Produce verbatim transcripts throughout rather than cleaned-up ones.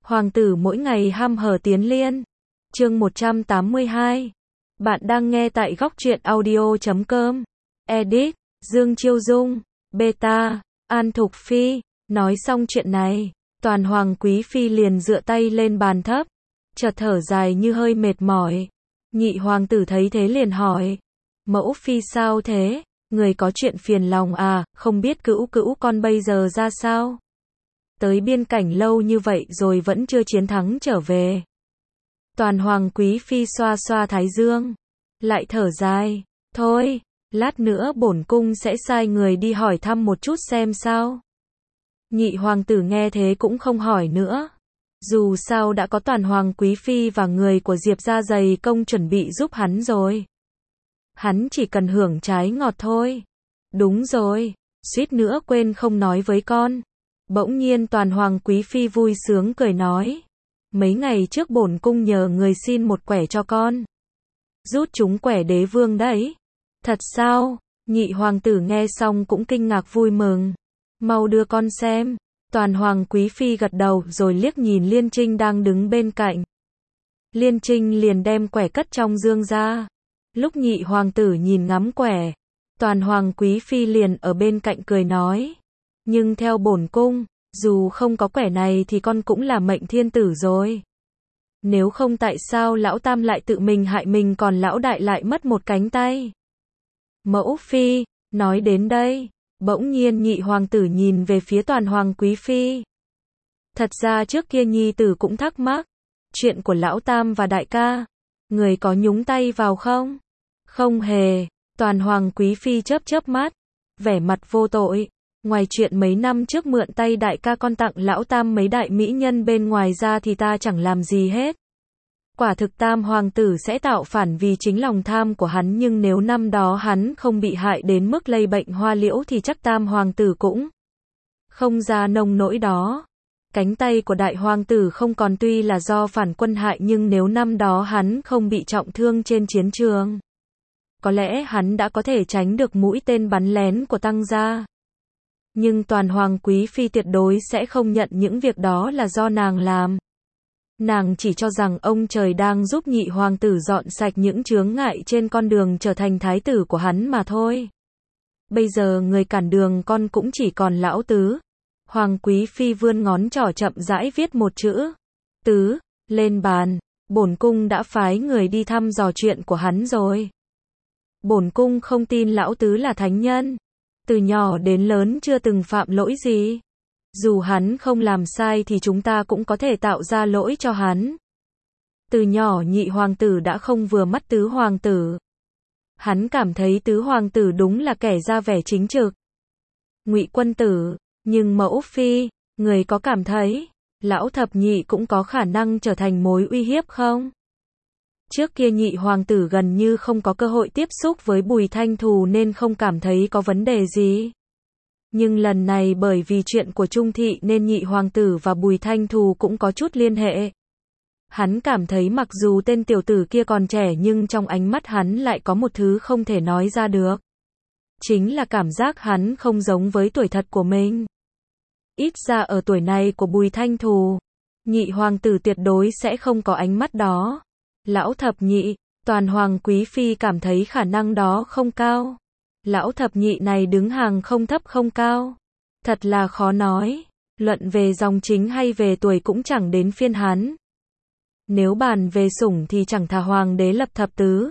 Hoàng tử mỗi ngày ham hở tiến liên. Chương một trăm tám mươi hai. Bạn đang nghe tại góc truyện audio chấm com. Edit, Dương Chiêu Dung, Beta, An Thục Phi. Nói xong chuyện này, toàn hoàng quý phi liền dựa tay lên bàn thấp, chợt thở dài như hơi mệt mỏi. Nhị hoàng tử thấy thế liền hỏi, mẫu phi sao thế, người có chuyện phiền lòng à, không biết cữu cữu con bây giờ ra sao? Tới biên cảnh lâu như vậy rồi vẫn chưa chiến thắng trở về. Toàn hoàng quý phi xoa xoa thái dương, lại thở dài, thôi, lát nữa bổn cung sẽ sai người đi hỏi thăm một chút xem sao. Nhị hoàng tử nghe thế cũng không hỏi nữa. Dù sao đã có toàn hoàng quý phi và người của Diệp gia dày công chuẩn bị giúp hắn rồi. Hắn chỉ cần hưởng trái ngọt thôi. Đúng rồi, suýt nữa quên không nói với con. Bỗng nhiên toàn hoàng quý phi vui sướng cười nói. Mấy ngày trước bổn cung nhờ người xin một quẻ cho con. Rút chúng quẻ đế vương đấy. Thật sao? Nhị hoàng tử nghe xong cũng kinh ngạc vui mừng. Mau đưa con xem. Toàn hoàng quý phi gật đầu rồi liếc nhìn Liên Trinh đang đứng bên cạnh. Liên Trinh liền đem quẻ cất trong dương ra. Lúc nhị hoàng tử nhìn ngắm quẻ, toàn hoàng quý phi liền ở bên cạnh cười nói. Nhưng theo bổn cung, dù không có quẻ này thì con cũng là mệnh thiên tử rồi. Nếu không tại sao lão tam lại tự mình hại mình còn lão đại lại mất một cánh tay? Mẫu phi, nói đến đây, bỗng nhiên nhị hoàng tử nhìn về phía toàn hoàng quý phi. Thật ra trước kia nhi tử cũng thắc mắc, chuyện của lão tam và đại ca, người có nhúng tay vào không? Không hề, toàn hoàng quý phi chớp chớp mắt, vẻ mặt vô tội. Ngoài chuyện mấy năm trước mượn tay đại ca con tặng lão tam mấy đại mỹ nhân bên ngoài ra thì ta chẳng làm gì hết. Quả thực tam hoàng tử sẽ tạo phản vì chính lòng tham của hắn, nhưng nếu năm đó hắn không bị hại đến mức lây bệnh hoa liễu thì chắc tam hoàng tử cũng không ra nông nỗi đó. Cánh tay của đại hoàng tử không còn tuy là do phản quân hại, nhưng nếu năm đó hắn không bị trọng thương trên chiến trường, có lẽ hắn đã có thể tránh được mũi tên bắn lén của tăng gia. Nhưng toàn hoàng quý phi tuyệt đối sẽ không nhận những việc đó là do nàng làm. Nàng chỉ cho rằng ông trời đang giúp nhị hoàng tử dọn sạch những chướng ngại trên con đường trở thành thái tử của hắn mà thôi. Bây giờ người cản đường con cũng chỉ còn lão tứ. Hoàng quý phi vươn ngón trỏ chậm rãi viết một chữ tứ lên bàn. Bổn cung đã phái người đi thăm dò chuyện của hắn rồi. Bổn cung không tin lão tứ là thánh nhân. Từ nhỏ đến lớn chưa từng phạm lỗi gì. Dù hắn không làm sai thì chúng ta cũng có thể tạo ra lỗi cho hắn. Từ nhỏ nhị hoàng tử đã không vừa mắt tứ hoàng tử. Hắn cảm thấy tứ hoàng tử đúng là kẻ ra vẻ chính trực, Ngụy quân tử. Nhưng mẫu phi, người có cảm thấy lão thập nhị cũng có khả năng trở thành mối uy hiếp không? Trước kia nhị hoàng tử gần như không có cơ hội tiếp xúc với Bùi Thanh Thù nên không cảm thấy có vấn đề gì. Nhưng lần này bởi vì chuyện của Trung Thị nên nhị hoàng tử và Bùi Thanh Thù cũng có chút liên hệ. Hắn cảm thấy mặc dù tên tiểu tử kia còn trẻ nhưng trong ánh mắt hắn lại có một thứ không thể nói ra được. Chính là cảm giác hắn không giống với tuổi thật của mình. Ít ra ở tuổi này của Bùi Thanh Thù, nhị hoàng tử tuyệt đối sẽ không có ánh mắt đó. Lão thập nhị, toàn hoàng quý phi cảm thấy khả năng đó không cao. Lão thập nhị này đứng hàng không thấp không cao. Thật là khó nói. Luận về dòng chính hay về tuổi cũng chẳng đến phiên hắn. Nếu bàn về sủng thì chẳng thà hoàng đế lập thập tứ.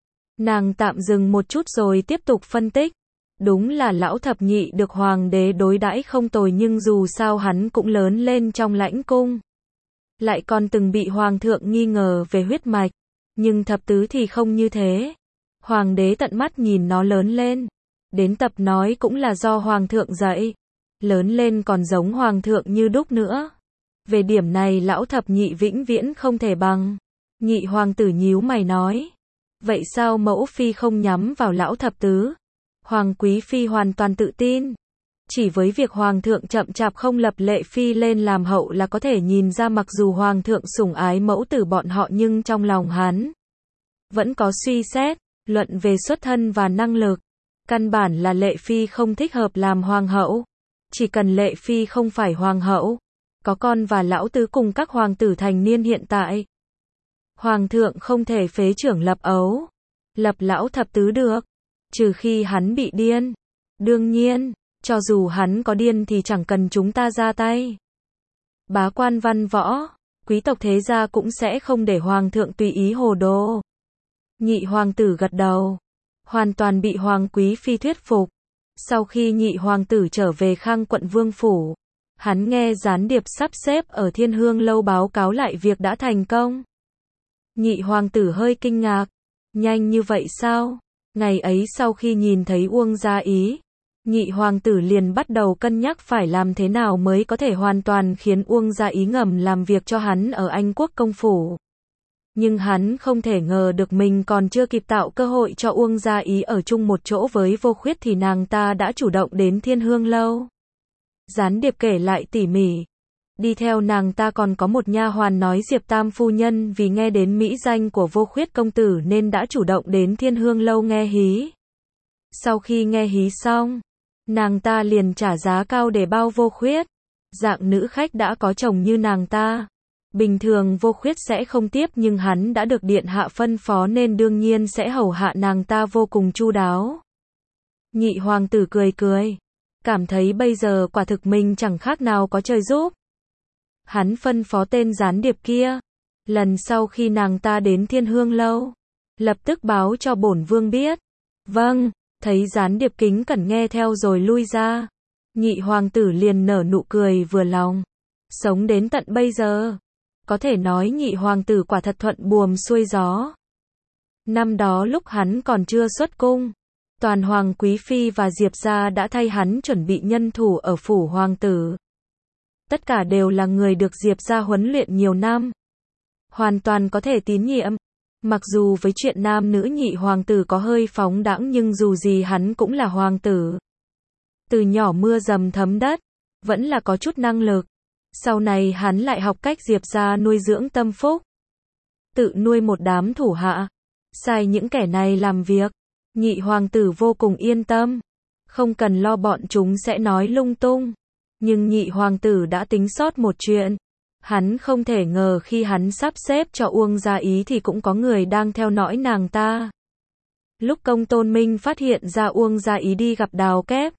Nàng tạm dừng một chút rồi tiếp tục phân tích. Đúng là lão thập nhị được hoàng đế đối đãi không tồi, nhưng dù sao hắn cũng lớn lên trong lãnh cung. Lại còn từng bị hoàng thượng nghi ngờ về huyết mạch. Nhưng thập tứ thì không như thế. Hoàng đế tận mắt nhìn nó lớn lên. Đến tập nói cũng là do hoàng thượng dạy. Lớn lên còn giống hoàng thượng như đúc nữa. Về điểm này lão thập nhị vĩnh viễn không thể bằng. Nhị hoàng tử nhíu mày nói. Vậy sao mẫu phi không nhắm vào lão thập tứ? Hoàng quý phi hoàn toàn tự tin. Chỉ với việc hoàng thượng chậm chạp không lập lệ phi lên làm hậu là có thể nhìn ra, mặc dù hoàng thượng sủng ái mẫu tử bọn họ nhưng trong lòng hắn vẫn có suy xét. Luận về xuất thân và năng lực, căn bản là lệ phi không thích hợp làm hoàng hậu. Chỉ cần lệ phi không phải hoàng hậu, có con và lão tứ cùng các hoàng tử thành niên hiện tại. Hoàng thượng không thể phế trưởng lập ấu, lập lão thập tứ được, trừ khi hắn bị điên. Đương nhiên, cho dù hắn có điên thì chẳng cần chúng ta ra tay. Bá quan văn võ, quý tộc thế gia cũng sẽ không để hoàng thượng tùy ý hồ đồ. Nhị hoàng tử gật đầu, hoàn toàn bị hoàng quý phi thuyết phục. Sau khi nhị hoàng tử trở về Khang quận vương phủ, hắn nghe gián điệp sắp xếp ở Thiên Hương lâu báo cáo lại việc đã thành công. Nhị hoàng tử hơi kinh ngạc, nhanh như vậy sao? Ngày ấy sau khi nhìn thấy Uông Gia Ý, nhị hoàng tử liền bắt đầu cân nhắc phải làm thế nào mới có thể hoàn toàn khiến Uông Gia Ý ngầm làm việc cho hắn ở Anh Quốc công phủ. Nhưng hắn không thể ngờ được mình còn chưa kịp tạo cơ hội cho Uông Gia Ý ở chung một chỗ với Vô Khuyết thì nàng ta đã chủ động đến Thiên Hương lâu. Gián điệp kể lại tỉ mỉ. Đi theo nàng ta còn có một nha hoàn nói Diệp Tam phu nhân vì nghe đến mỹ danh của Vô Khuyết công tử nên đã chủ động đến Thiên Hương lâu nghe hí. Sau khi nghe hí xong, nàng ta liền trả giá cao để bao Vô Khuyết. Dạng nữ khách đã có chồng như nàng ta, bình thường Vô Khuyết sẽ không tiếp, nhưng hắn đã được điện hạ phân phó nên đương nhiên sẽ hầu hạ nàng ta vô cùng chu đáo. Nhị hoàng tử cười cười, cảm thấy bây giờ quả thực mình chẳng khác nào có trời giúp. Hắn phân phó tên gián điệp kia, lần sau khi nàng ta đến Thiên Hương lâu, lập tức báo cho bổn vương biết. Vâng, thấy gián điệp kính cẩn nghe theo rồi lui ra. Nhị hoàng tử liền nở nụ cười vừa lòng. Sống đến tận bây giờ, có thể nói nhị hoàng tử quả thật thuận buồm xuôi gió. Năm đó lúc hắn còn chưa xuất cung, toàn hoàng quý phi và Diệp gia đã thay hắn chuẩn bị nhân thủ ở phủ hoàng tử. Tất cả đều là người được Diệp gia huấn luyện nhiều năm, hoàn toàn có thể tín nhiệm. Mặc dù với chuyện nam nữ nhị hoàng tử có hơi phóng đãng nhưng dù gì hắn cũng là hoàng tử. Từ nhỏ mưa dầm thấm đất, vẫn là có chút năng lực. Sau này hắn lại học cách Diệp gia nuôi dưỡng tâm phúc, tự nuôi một đám thủ hạ, sai những kẻ này làm việc. Nhị hoàng tử vô cùng yên tâm, không cần lo bọn chúng sẽ nói lung tung. Nhưng nhị hoàng tử đã tính sót một chuyện. Hắn không thể ngờ khi hắn sắp xếp cho Uông Gia Ý thì cũng có người đang theo dõi nàng ta. Lúc Công Tôn Minh phát hiện ra Uông Gia Ý đi gặp Đào Kép,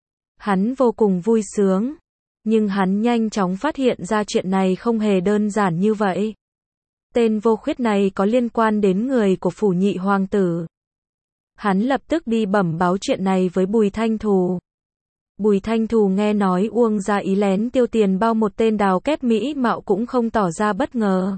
hắn vô cùng vui sướng. Nhưng hắn nhanh chóng phát hiện ra chuyện này không hề đơn giản như vậy. Tên Vô Khuyết này có liên quan đến người của phủ nhị hoàng tử. Hắn lập tức đi bẩm báo chuyện này với Bùi Thanh Thù. Bùi Thanh Thù nghe nói Uông Gia Ý lén tiêu tiền bao một tên Đào Kép mỹ mạo cũng không tỏ ra bất ngờ.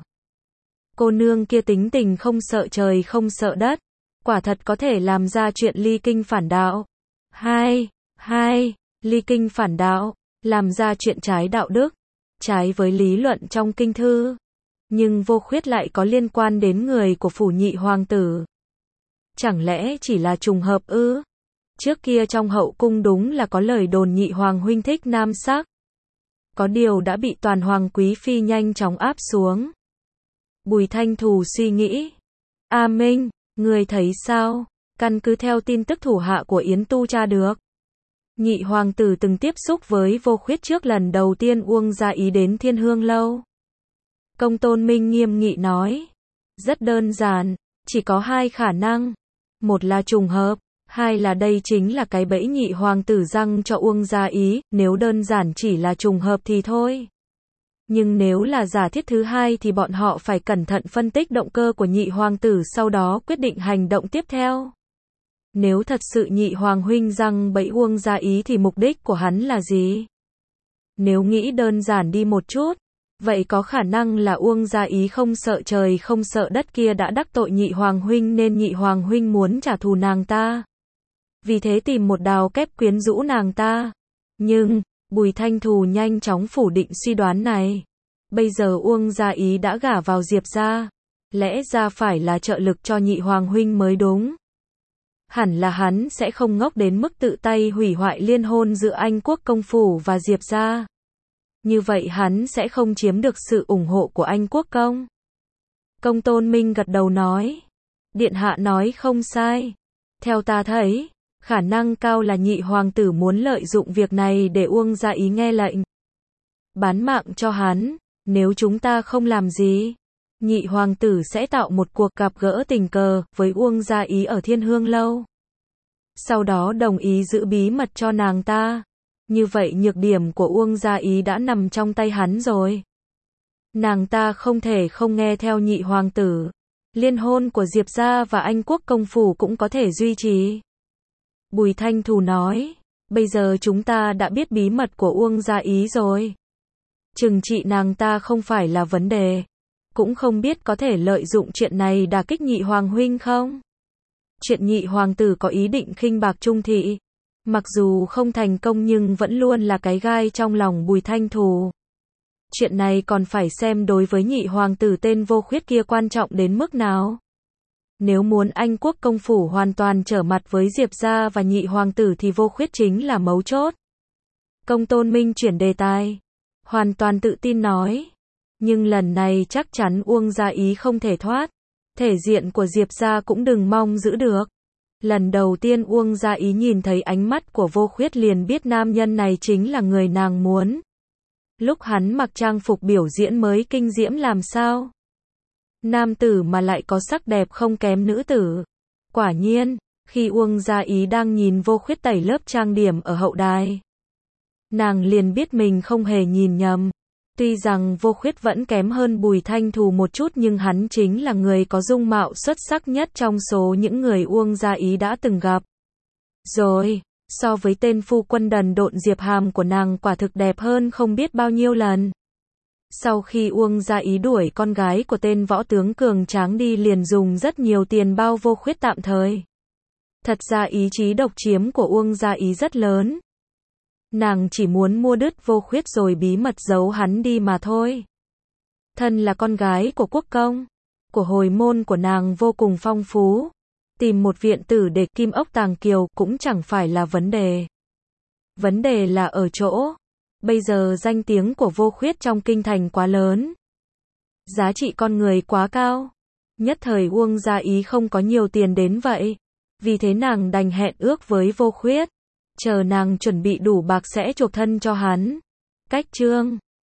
Cô nương kia tính tình không sợ trời không sợ đất, quả thật có thể làm ra chuyện ly kinh phản đạo. Hai, hai, ly kinh phản đạo, làm ra chuyện trái đạo đức, trái với lý luận trong kinh thư. Nhưng Vô Khuyết lại có liên quan đến người của phủ nhị hoàng tử. Chẳng lẽ chỉ là trùng hợp ư? Trước kia trong hậu cung đúng là có lời đồn nhị hoàng huynh thích nam sắc. Có điều đã bị toàn hoàng quý phi nhanh chóng áp xuống. Bùi Thanh Thù suy nghĩ. A Minh, người thấy sao? Căn cứ theo tin tức thủ hạ của Yến Tu tra được, nhị hoàng tử từng tiếp xúc với Vô Khuyết trước lần đầu tiên Uông Gia Ý đến Thiên Hương lâu. Công Tôn Minh nghiêm nghị nói. Rất đơn giản, chỉ có hai khả năng. Một là trùng hợp, hai là đây chính là cái bẫy nhị hoàng tử răng cho Uông Gia Ý. Nếu đơn giản chỉ là trùng hợp thì thôi. Nhưng nếu là giả thiết thứ hai thì bọn họ phải cẩn thận phân tích động cơ của nhị hoàng tử, sau đó quyết định hành động tiếp theo. Nếu thật sự nhị hoàng huynh răng bẫy Uông Gia Ý thì mục đích của hắn là gì? Nếu nghĩ đơn giản đi một chút, vậy có khả năng là Uông Gia Ý không sợ trời không sợ đất kia đã đắc tội nhị hoàng huynh nên nhị hoàng huynh muốn trả thù nàng ta. Vì thế tìm một Đào Kép quyến rũ nàng ta. Nhưng, Bùi Thanh Thù nhanh chóng phủ định suy đoán này. Bây giờ Uông Gia Ý đã gả vào Diệp gia, lẽ ra phải là trợ lực cho nhị hoàng huynh mới đúng. Hẳn là hắn sẽ không ngốc đến mức tự tay hủy hoại liên hôn giữa Anh Quốc công phủ và Diệp gia. Như vậy hắn sẽ không chiếm được sự ủng hộ của Anh Quốc công. Công Tôn Minh gật đầu nói. Điện hạ nói không sai. Theo ta thấy, khả năng cao là nhị hoàng tử muốn lợi dụng việc này để Uông Gia Ý nghe lệnh. bán mạng cho hắn, nếu chúng ta không làm gì. Nhị hoàng tử sẽ tạo một cuộc gặp gỡ tình cờ với Uông Gia Ý ở Thiên Hương Lâu. Sau đó đồng ý giữ bí mật cho nàng ta. Như vậy nhược điểm của Uông Gia Ý đã nằm trong tay hắn rồi. Nàng ta không thể không nghe theo nhị hoàng tử. Liên hôn của Diệp gia và Anh Quốc công phủ cũng có thể duy trì. Bùi Thanh Thù nói, bây giờ chúng ta đã biết bí mật của Uông Gia Ý rồi. Trừng trị nàng ta không phải là vấn đề. Cũng không biết có thể lợi dụng chuyện này đả kích nhị hoàng huynh không? Chuyện nhị hoàng tử có ý định khinh bạc Trung thị. Mặc dù không thành công nhưng vẫn luôn là cái gai trong lòng Bùi Thanh Thù. Chuyện này còn phải xem đối với nhị hoàng tử tên Vô Khuyết kia quan trọng đến mức nào. Nếu muốn Anh Quốc công phủ hoàn toàn trở mặt với Diệp gia và nhị hoàng tử thì Vô Khuyết chính là mấu chốt. Công Tôn Minh chuyển đề tài. Hoàn toàn tự tin nói. Nhưng lần này chắc chắn Uông Gia Ý không thể thoát. Thể diện của Diệp gia cũng đừng mong giữ được. Lần đầu tiên Uông Gia Ý nhìn thấy ánh mắt của Vô Khuyết liền biết nam nhân này chính là người nàng muốn. Lúc hắn mặc trang phục biểu diễn mới kinh diễm làm sao. Nam tử mà lại có sắc đẹp không kém nữ tử. Quả nhiên, khi Uông Gia Ý đang nhìn Vô Khuyết tẩy lớp trang điểm ở hậu đài, nàng liền biết mình không hề nhìn nhầm. Tuy rằng Vô Khuyết vẫn kém hơn Bùi Thanh Thù một chút nhưng hắn chính là người có dung mạo xuất sắc nhất trong số những người Uông Gia Ý đã từng gặp. Rồi, so với tên phu quân đần độn Diệp Hàm của nàng quả thực đẹp hơn không biết bao nhiêu lần. Sau khi Uông Gia Ý đuổi con gái của tên võ tướng cường tráng đi liền dùng rất nhiều tiền bao Vô Khuyết tạm thời. Thật ra ý chí độc chiếm của Uông Gia Ý rất lớn. Nàng chỉ muốn mua đứt Vô Khuyết rồi bí mật giấu hắn đi mà thôi. Thân là con gái của quốc công, của hồi môn của nàng vô cùng phong phú. Tìm một viện tử để kim ốc tàng kiều cũng chẳng phải là vấn đề. Vấn đề là ở chỗ, bây giờ danh tiếng của Vô Khuyết trong kinh thành quá lớn. Giá trị con người quá cao. Nhất thời Uông Gia Ý không có nhiều tiền đến vậy. Vì thế nàng đành hẹn ước với Vô Khuyết. Chờ nàng chuẩn bị đủ bạc sẽ chuộc thân cho hắn. Cách chương